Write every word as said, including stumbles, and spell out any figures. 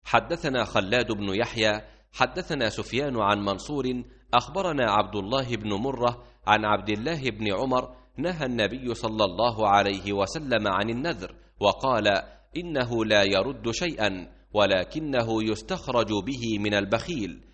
حدثنا خلاد بن يحيى حدثنا سفيان عن منصور أخبرنا عبد الله بن مرة عن عبد الله بن عمر نهى النبي صلى الله عليه وسلم عن النذر وقال: إنه لا يرد شيئا ولكنه يستخرج به من البخيل،